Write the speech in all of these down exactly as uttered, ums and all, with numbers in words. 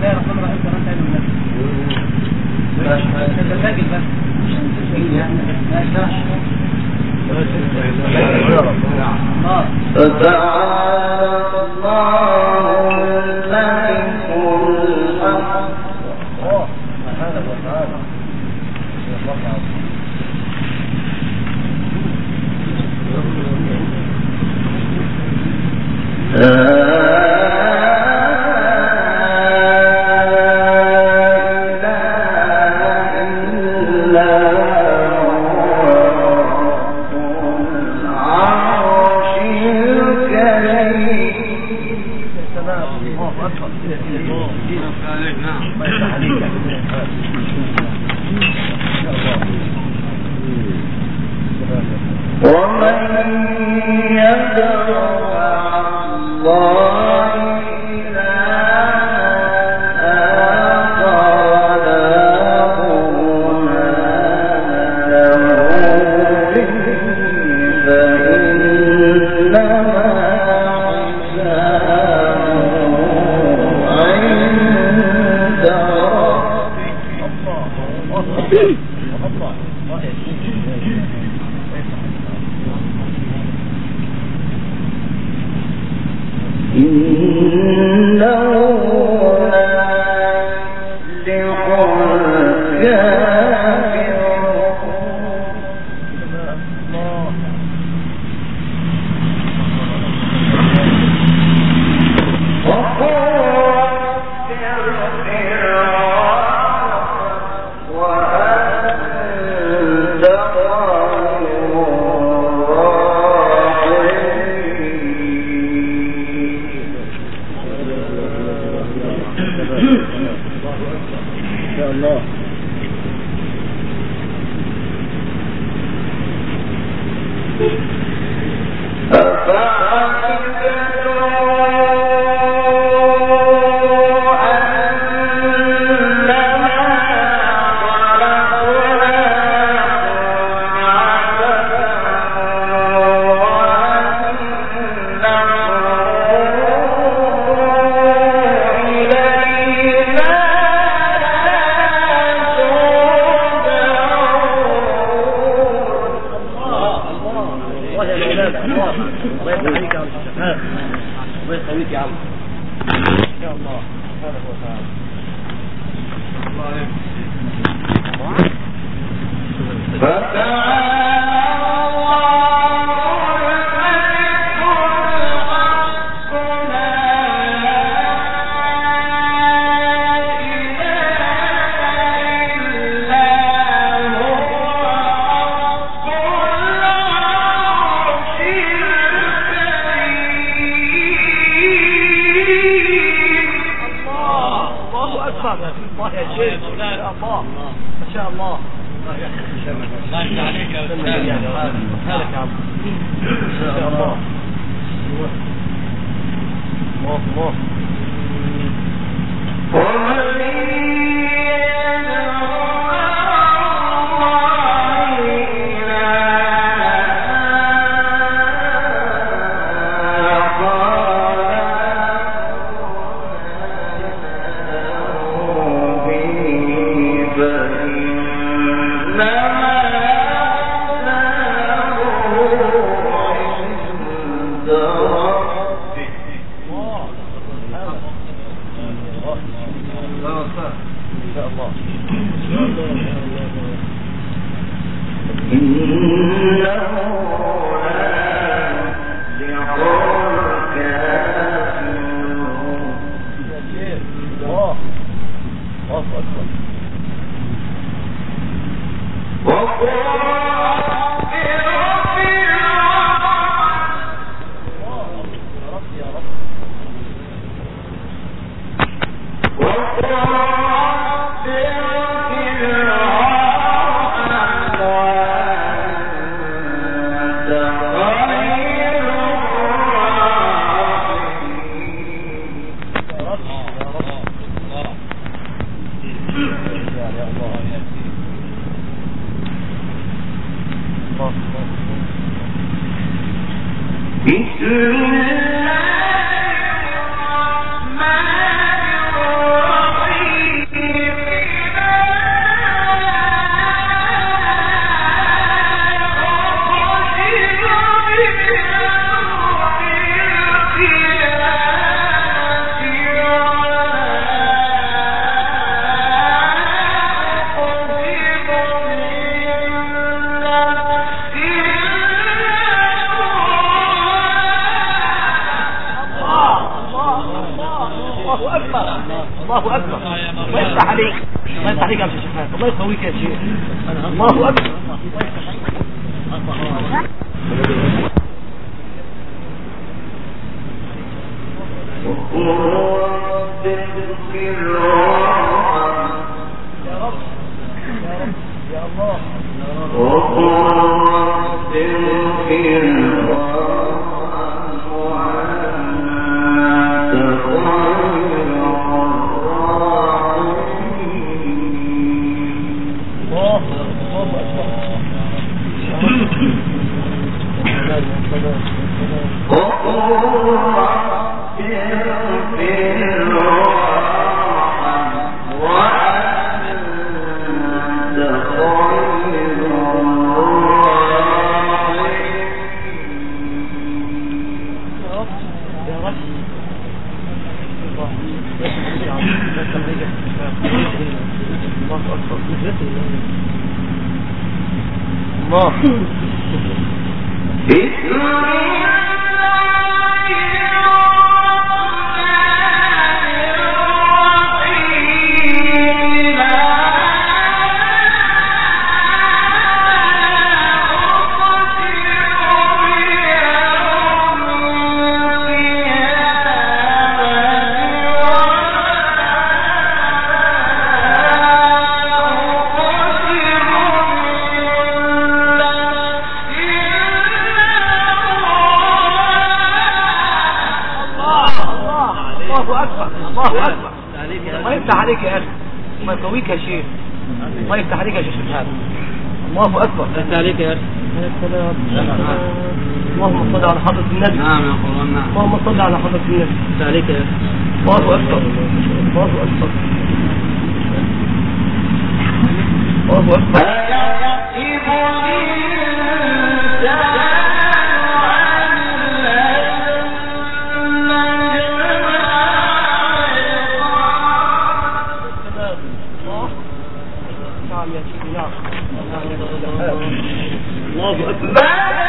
الله الرحمن الرحيم كمان تاني الناس مش تتفاجئ بس مش تتفاجئ يعني ما ينفعش فتعالى الله الملك الحق سبحانه وتعالى بسم الله الرحمن الرحيم الله اكبر. الله يفتح عليك، الله يفتح عليك يا شيخ حسن، الله يقويك يا شيخ. الله اكبر. الله اكبر. انت عليك يا اخي. اللهم صل على حضرة النبي. نعم يا اخوان. نعم. اللهم صل على حضرة النبي. انت عليك يا اخي. الله اكبر. الله اكبر. الله اكبر. الله أكبر.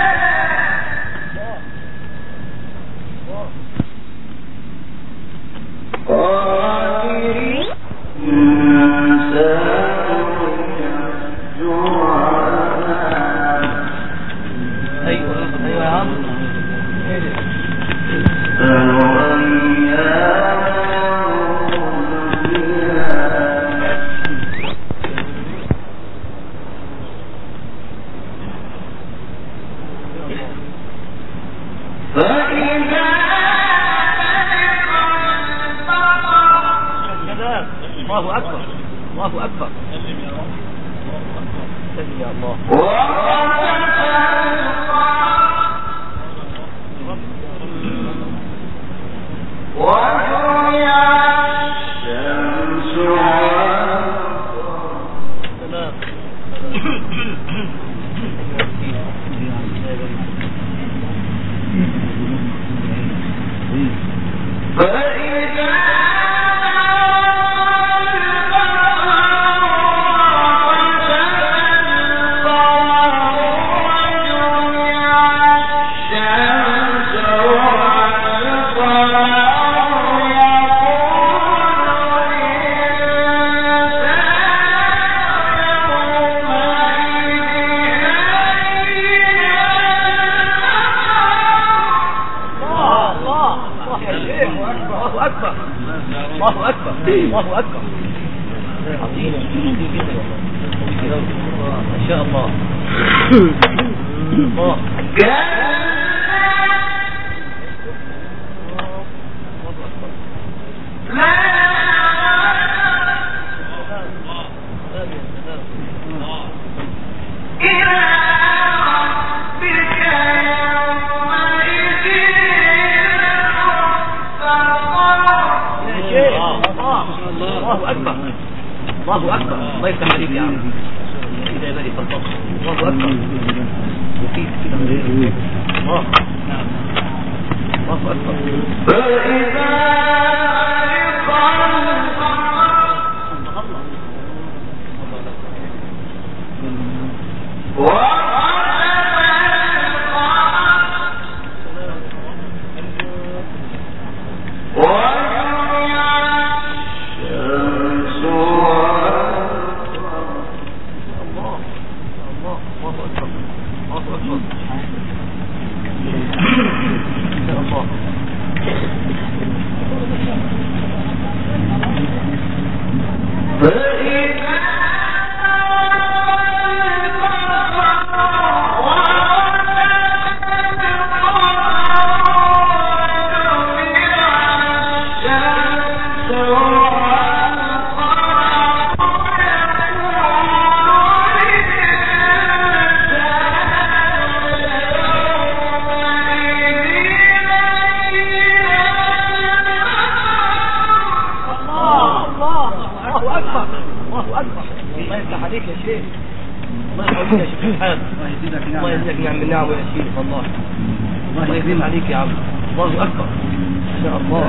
الله أكبر. الله أكبر. سلم يا الله. الله أكبر. الله أكبر. عظيم ما شاء الله. الله الله أكبر. الله أكبر. الله يفتح عليك يا عم. إذا يبالي فالفضل. الله أكبر. وفيك كده الله. نعم. الله أكبر. فإذا عليك يا عم. الله أكبر ما شاء الله.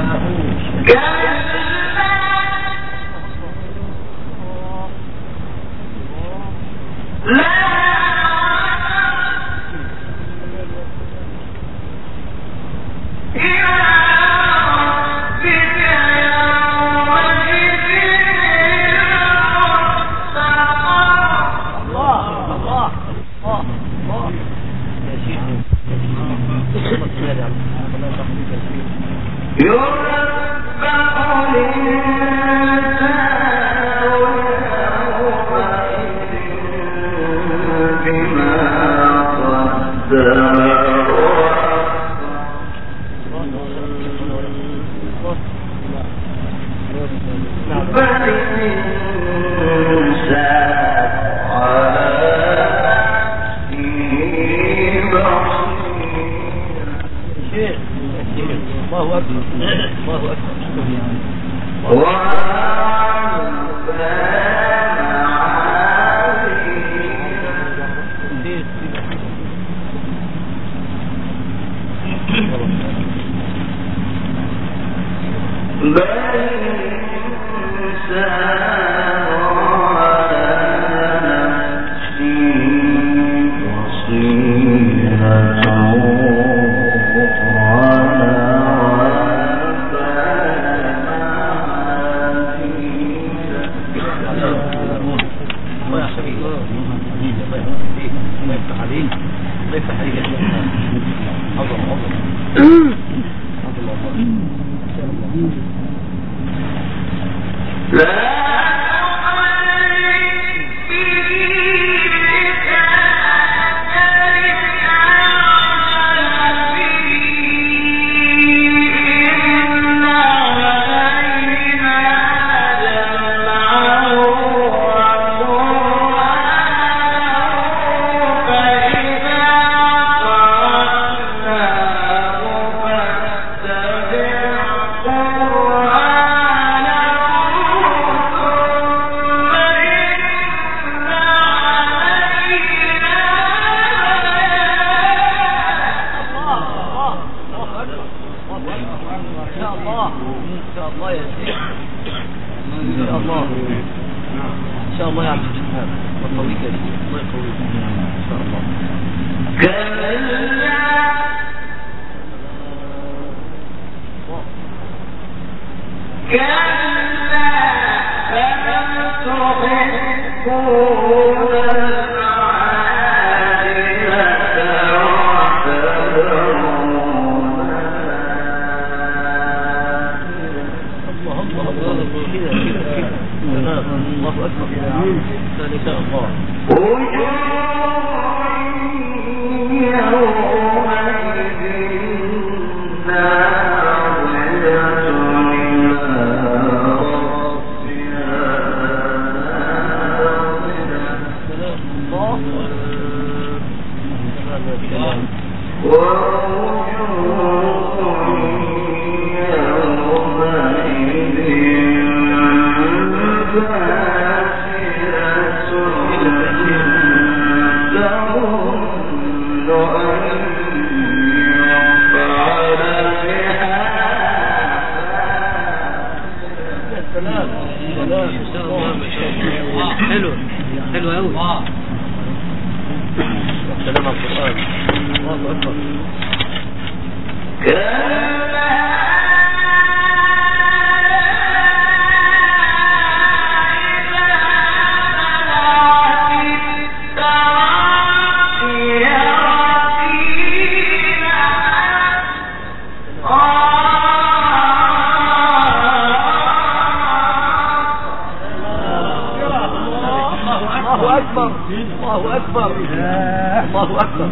الله أكبر الله أكبر الله أكبر.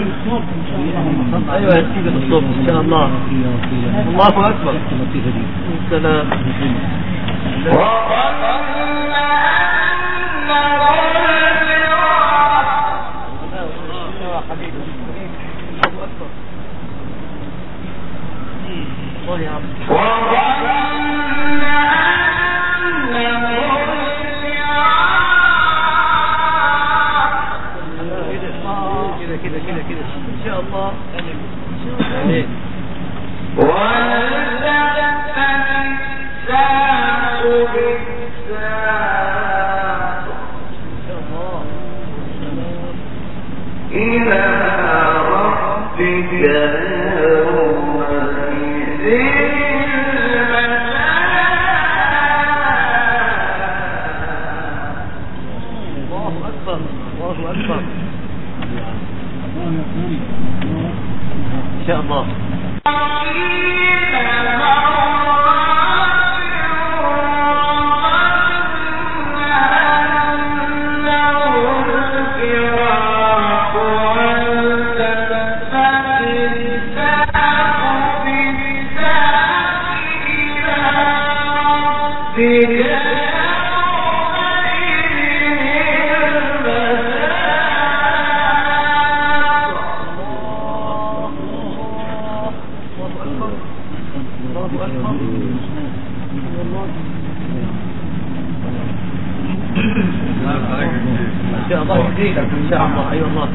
أيوة يا سيدي بالصبح إن شاء الله. الله أكبر. السلام. الله يا عبد. كده كده كده كده ان شاء الله. امين. إلى ربك الله أكبر الله أكبر إن شاء الله. إن شاء الله يهديك إن شاء الله. أيوة الله.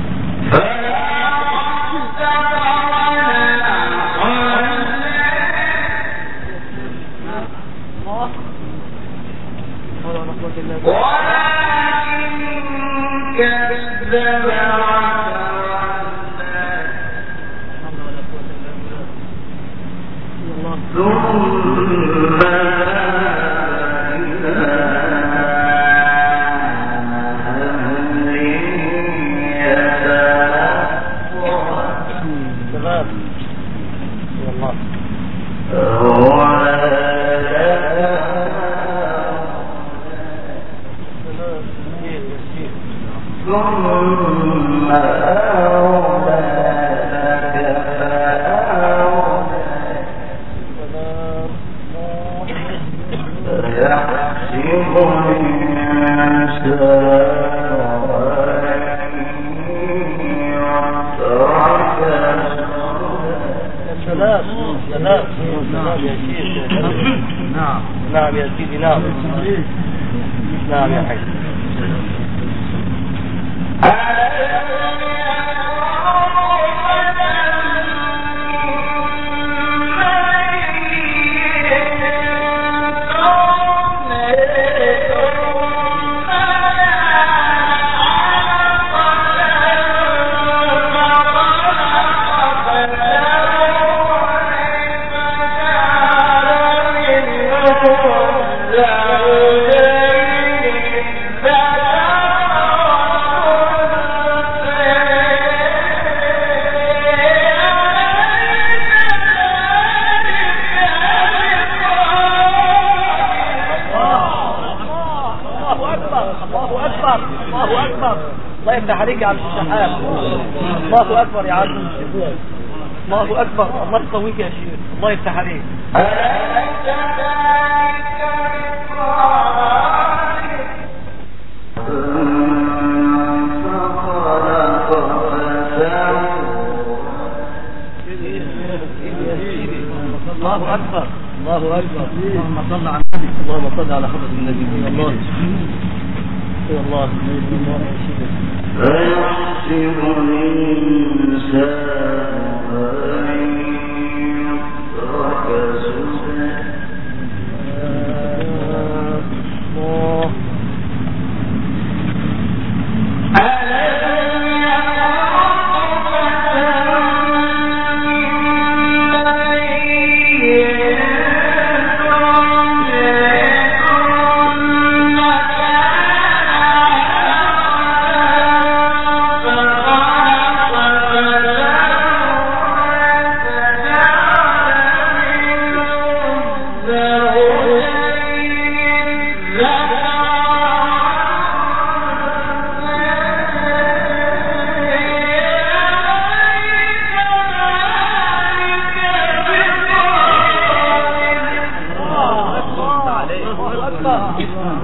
نعم نعم يا سيدي نعم نعم يا حي. الله يفتح عليك يا عبد الشحات. الله اكبر يا عبد. الله اكبر. الله يقويك يا شيخ. الله يفتح عليك. الله اكبر الله اكبر. اللهم صل على النبي. اللهم صل على حضرة النبي. الله يا الله. فيحسب الإنسان أن يترك سدى. الله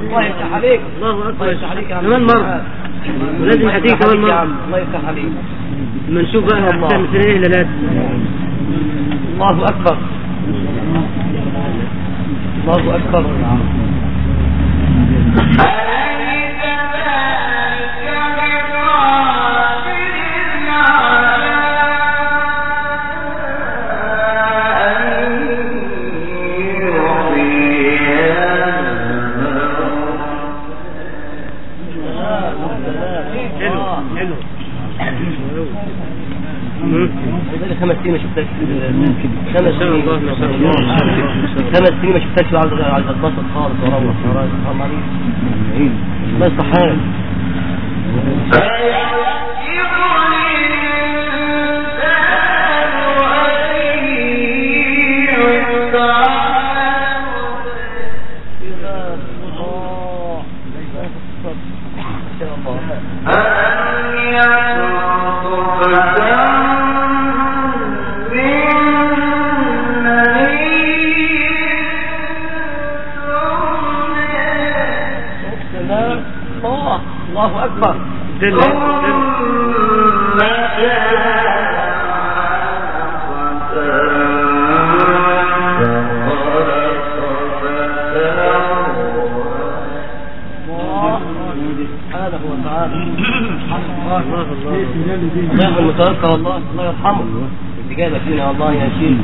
الله يفتح عليك. الله اكبر. الله يفتح عليك يا عم. كمان مرة ولازم هديك كمان مرة. الله يفتح عليك. لما نشوف بقى احسن في ايه لا. الله اكبر. الله اكبر. خمس سنين ما شفتكش خمس سنين ما شاء الله خمس سنين ما شفتكش على على البسط خالص وروح حرام عليك الله يصلح حالك. الله أكبر. دل هذا هو تعالى. الله المتوفى والله الله يرحمه استجابة فينا والله يا شيخ.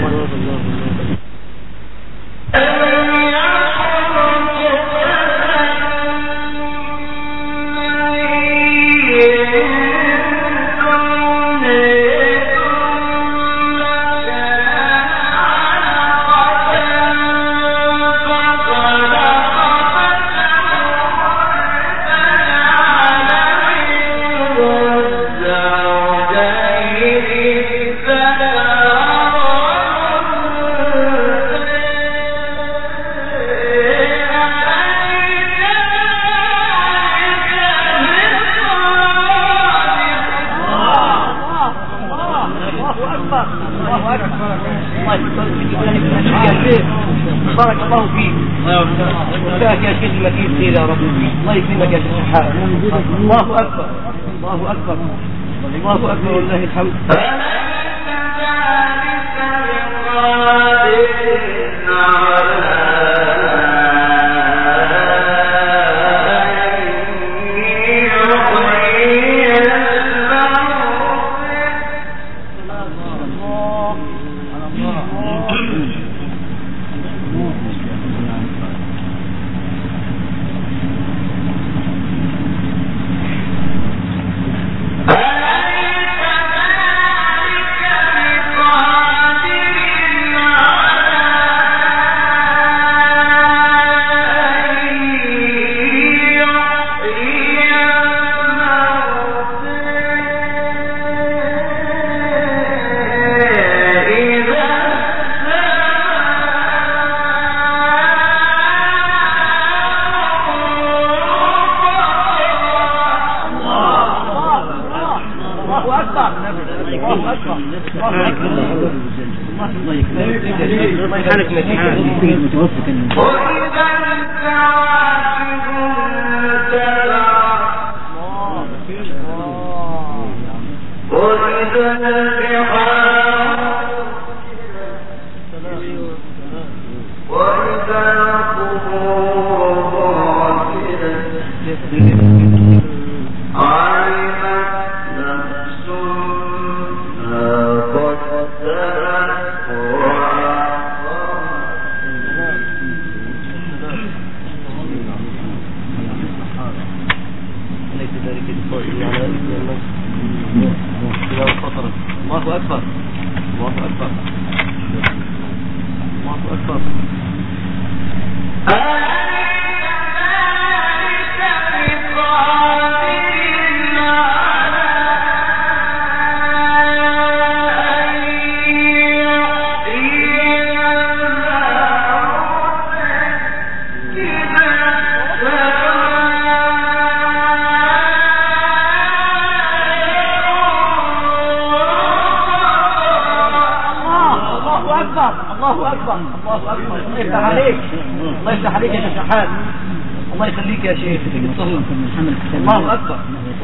بارك الله فيك. وفاك يا شيخ المكين خير يا رب. الله يكرمك يا شيخ الحاج. الله أكبر. الله أكبر. الله أكبر والله الحمد. الله أكبر. الله أكبر. الله أكبر. الله أكبر. الله أكبر. الله يفتح عليك. الله يفتح عليك يا شيخ حاج. الله يخليك يا شيخ. الله أكبر.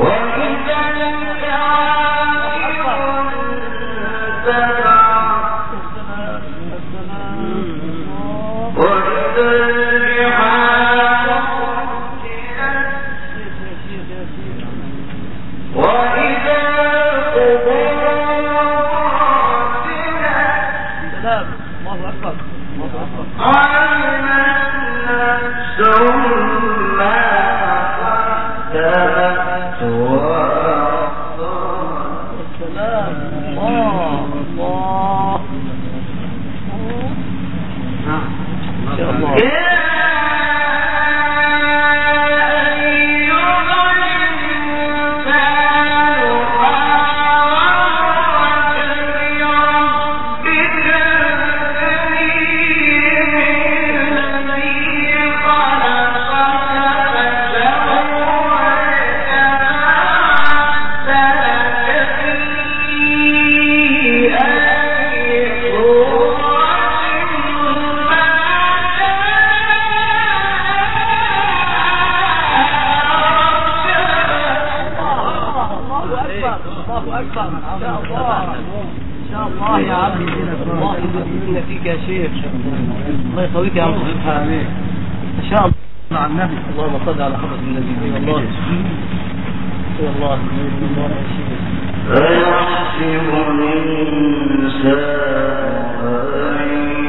الله يقويك يا عم. ان شاء الله مع النبي. اللهم صل على حضرة النبي. والله والله والله يا شيخ. فيحسب الإنسان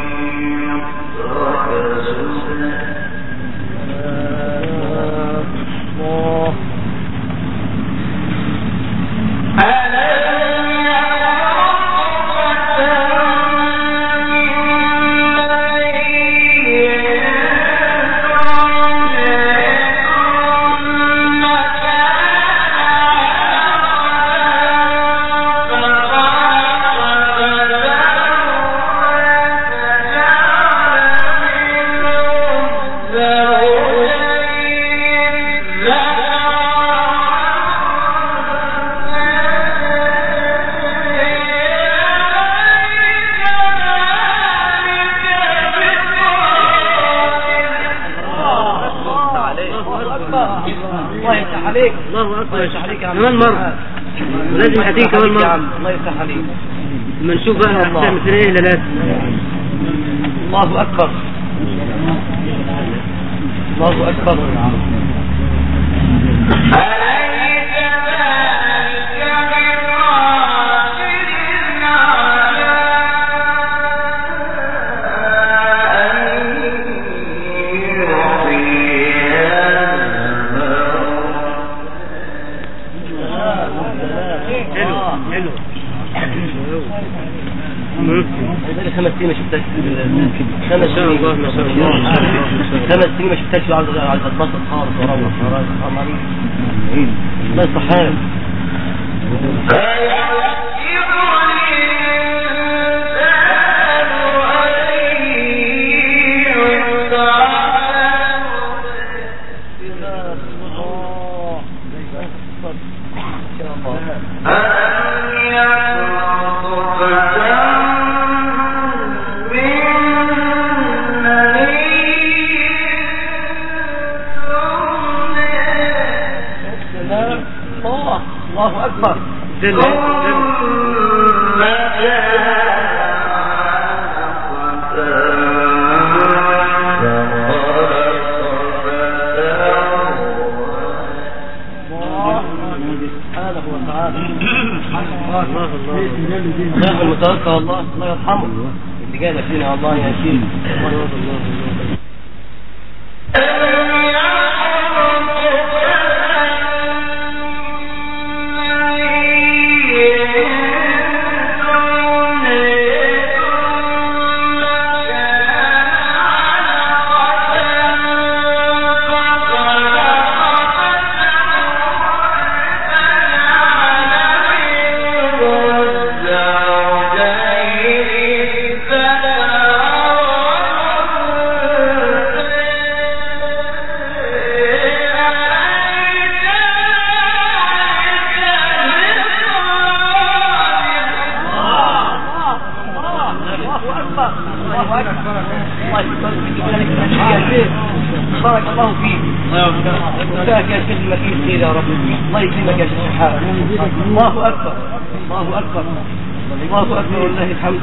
يترك سدى. الله أكبر. كمان مرة ولازم هتيجي كمان مرة. الله يفتح عليك. لما نشوف بقى هتعمل سنة ايه لا. الله أكبر. الله أكبر. خمس سنين ما شفتهاش. خمس سنين خمس سنين ما شفتهاش على على البطل خالص. وروح حرام عليك. الله يصححك. الله أكبر. الله المتوكل الله الله يرحمه اللي جاي فينا. الله يا شيخ. الله الله وفاك يا شيخ المكين خير يا رب. الله يكرمك يا شيخ شحات. الله اكبر الله اكبر الله اكبر والله الحمد.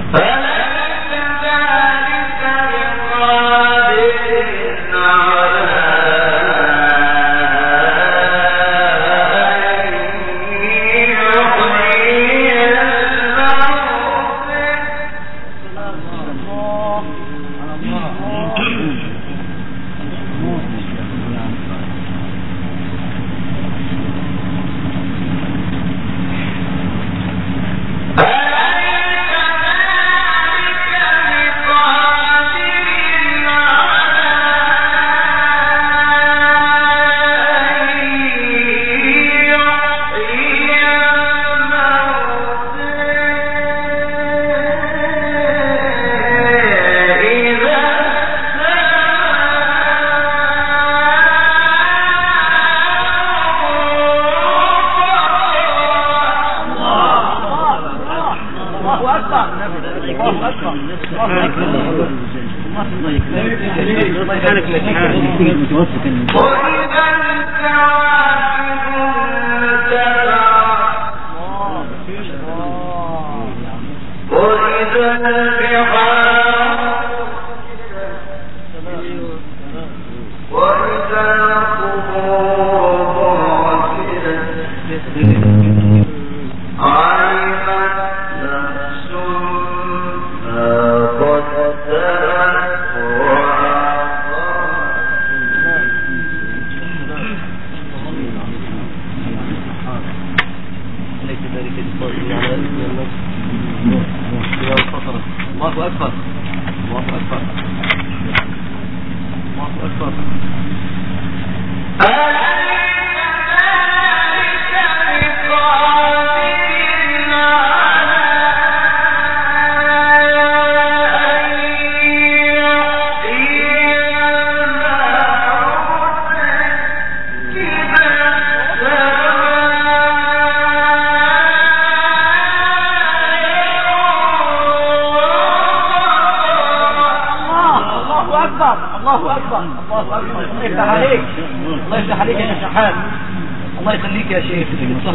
الله اكبر الله اكبر. الله يفتح عليك الله يفتح عليك يا شحات. الله يخليك يا شيخ.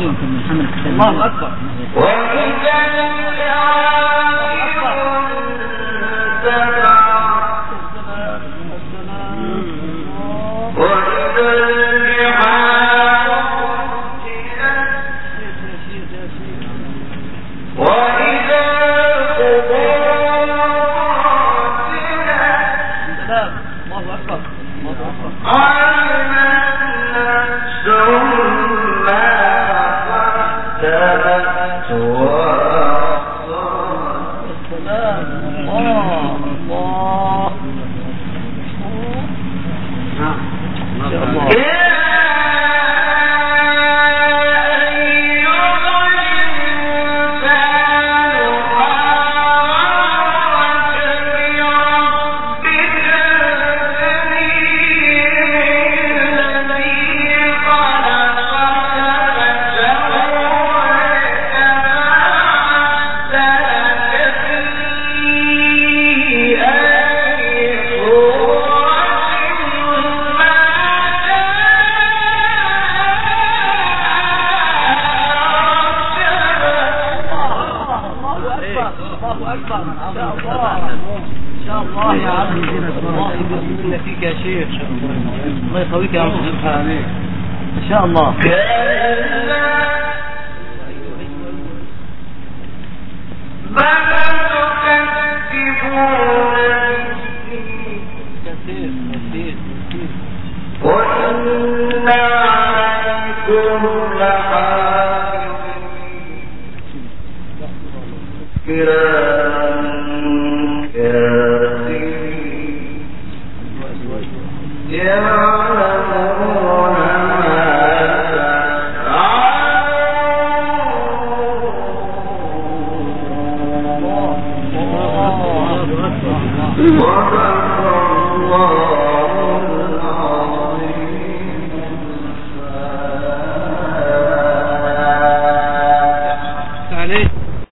الله اكبر. الله يقويك يا عم سبحانه. ان شاء الله. الله